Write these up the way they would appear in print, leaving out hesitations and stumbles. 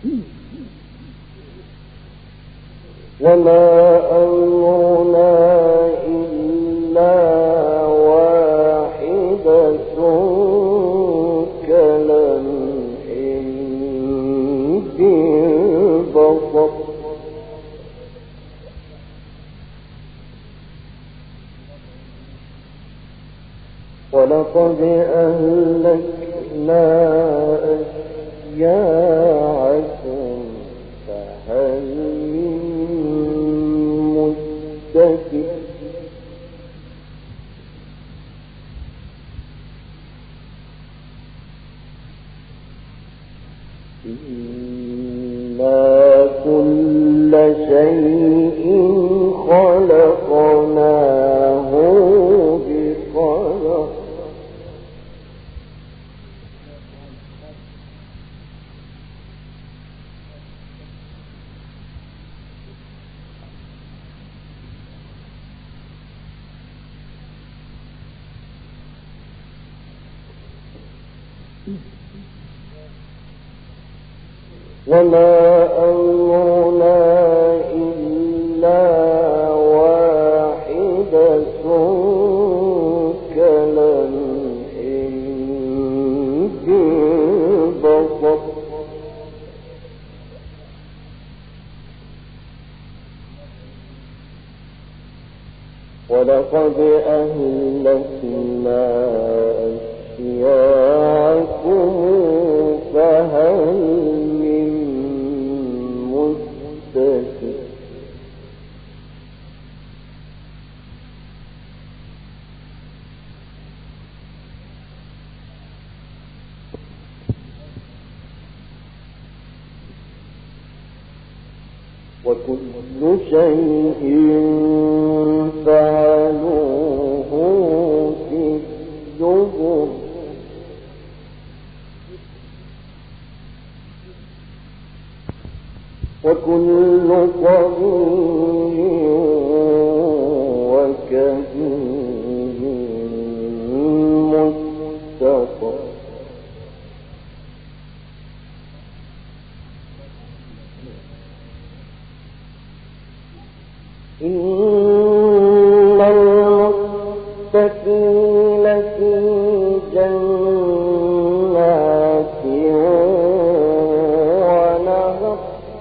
وما أمرنا إلا واحدة كلمح بالبصر ولقد أهلكنا أشياعكم فهل من مدكر إنا كل شيء خلقناه بقدر وما أمرنا إلا واحدة كلمح بالبصر ولقد أهلكنا أشياعكم فهل من مدكر وكل شيء فعلوه في الزبر وكل صغير وكبير مستقر إن المتقين في جنات ونهر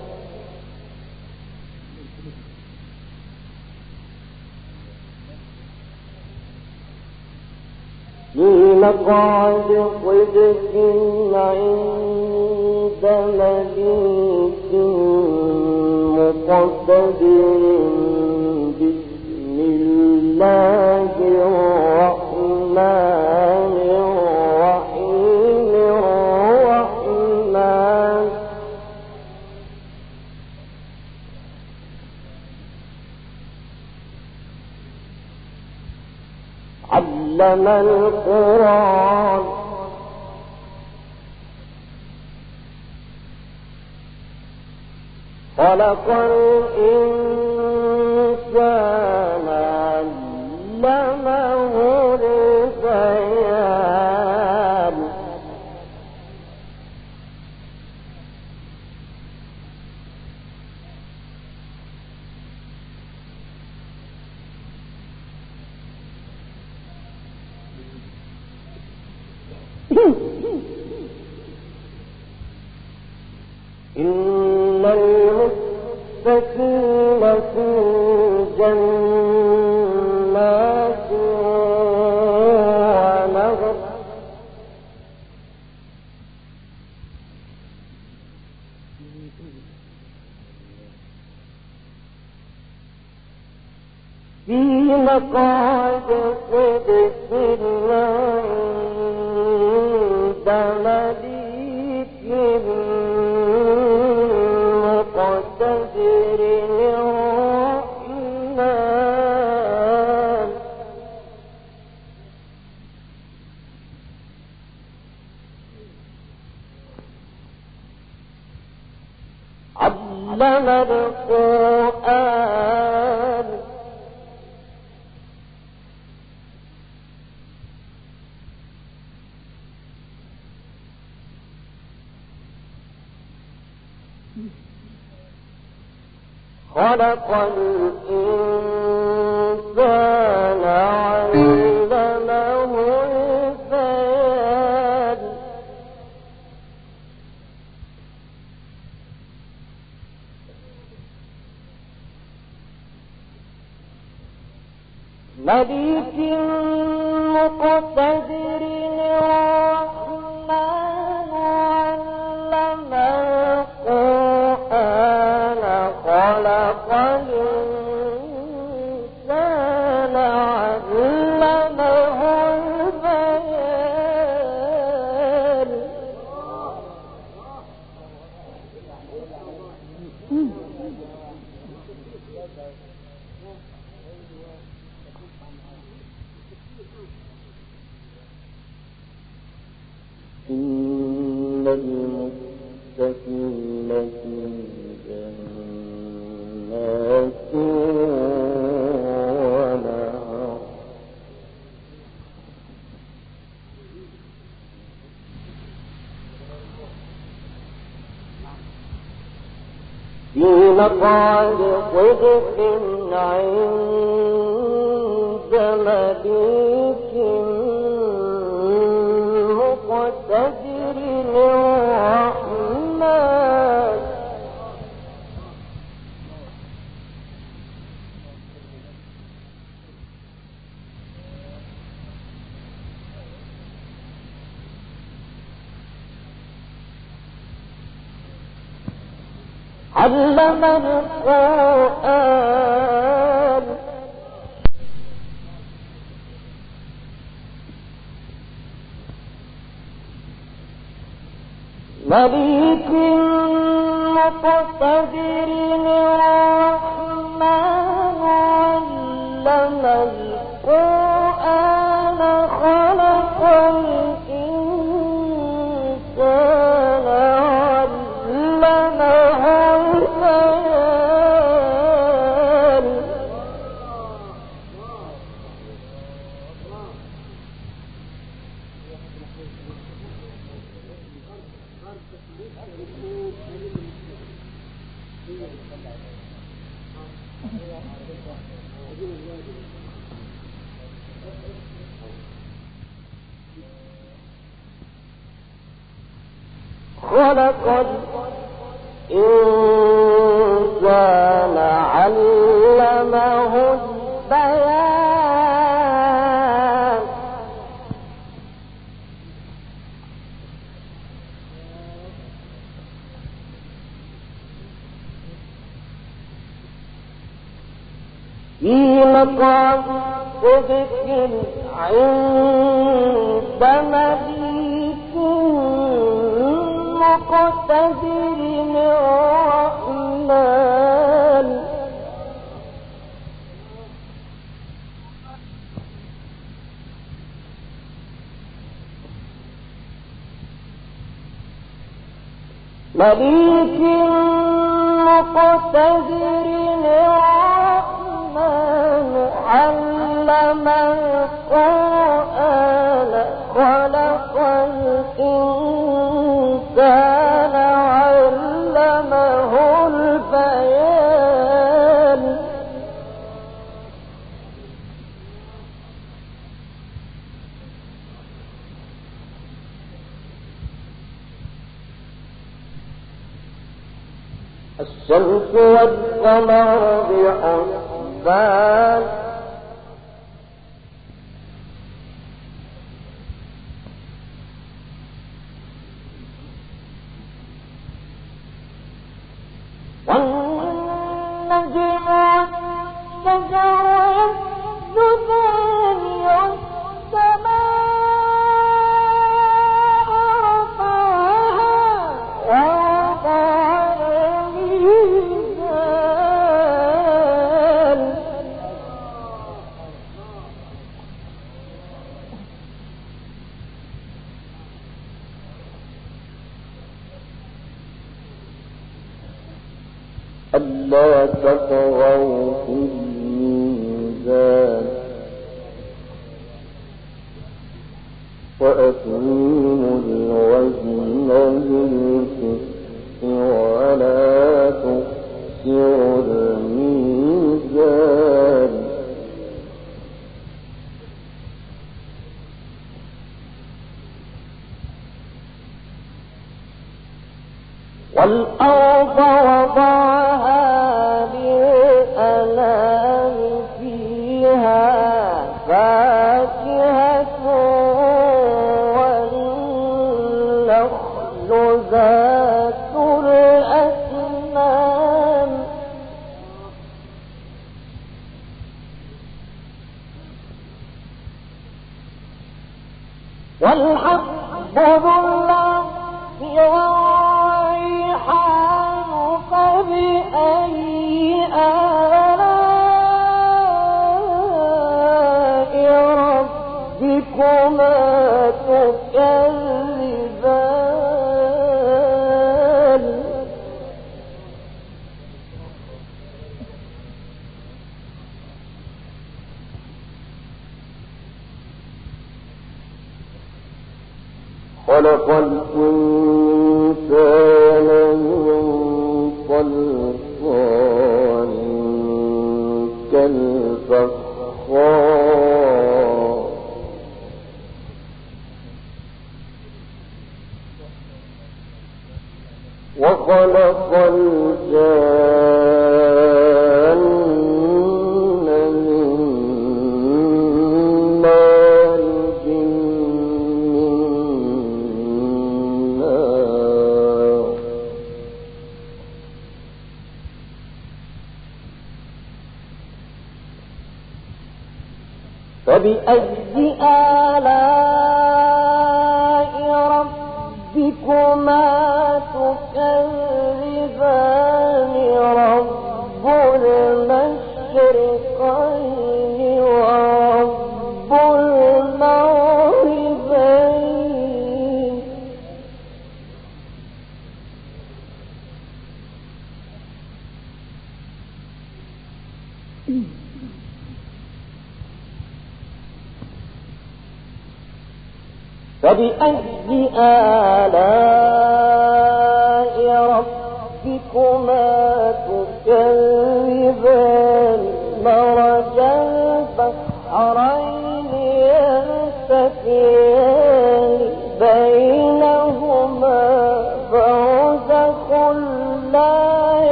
في مقعد صدق عند مليك مقتدر بسم الله الرحمن الرحيم الرحمن علم القرآن خلق الإنسان علمه البيان إن المتقين في جنات ونهر في مقعد صدق عند مليك مقتدر الرحمن علم القرآن خلق الإنسان علمه البيان مليك مقتدر الرحمن علم القرآن خلق الإنسان علمه البيان إن المتقين في جنات ونهر في مقعد صدق عند مليك مقتدر الرحمن علم القرآن مليك مقتدر الرحمن علم القرآن خلق الإنسان علمه البيان خلق الإنسان علمه البيان في مقعد صدق عند مليك مقتدر الرحمن مليك مقتدر الرحمن علم القرآن خلق الإنسان علمه البيان الشمس والقمر بحسبان والنجم والشجر يسجدان والسماء رفعها ووضع الميزان ألا تطغوا في الميزان وأقيموا الوزن بالقسط ولا والأرض وضعها للأنام فيها فاكهة والنخل ذات الأكمام والحب ذو العصف والريحان فبأي آلاء ربكما تكذبان خلق الإنسان من صلصال كالفخار وخلق الجان من مارج من نار فبأي آلاء ربكما تكذبان رب المشرقين ورب المغربين فبأي آلاء ربكما تكذبان مرج البحرين يلتقيان بينهما برزخ لا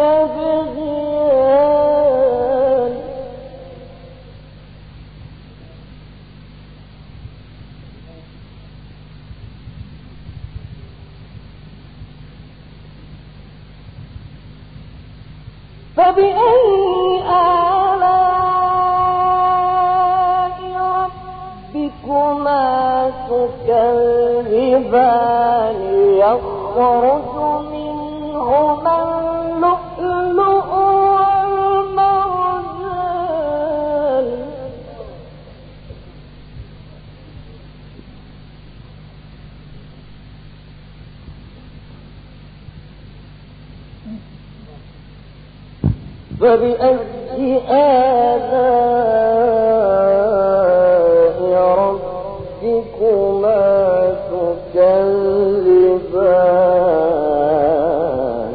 يبغيان فبأي آلاء ربكما تكذبان يخرج منهما اللؤلؤ والمرجان فبأي آلاء ربكما تكذبان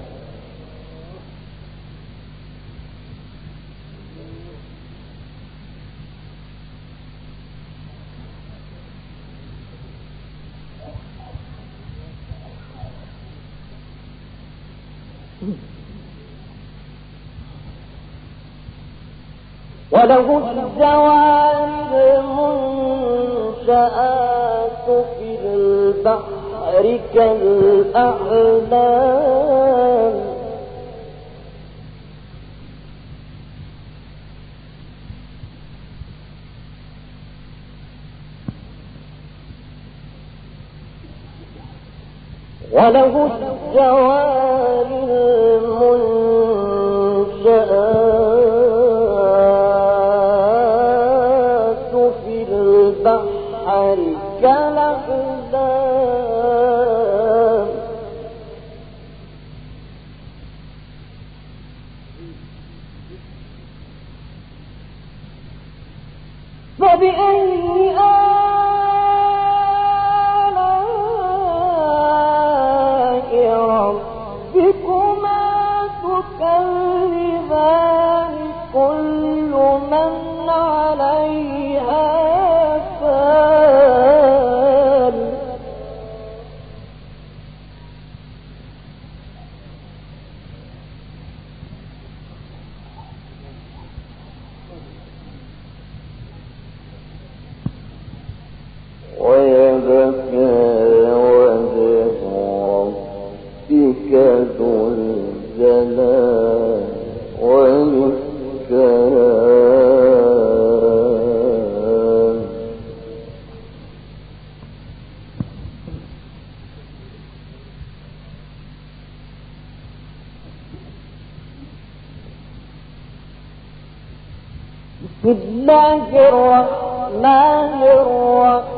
وله الجوار المنشآت في البحر كالأعلام وله الجوار المنشآت في البحر كالأعلام فبأي آلاء ربكما ذو الجلال والإكرام. بسم الله الرحمن الرحيم.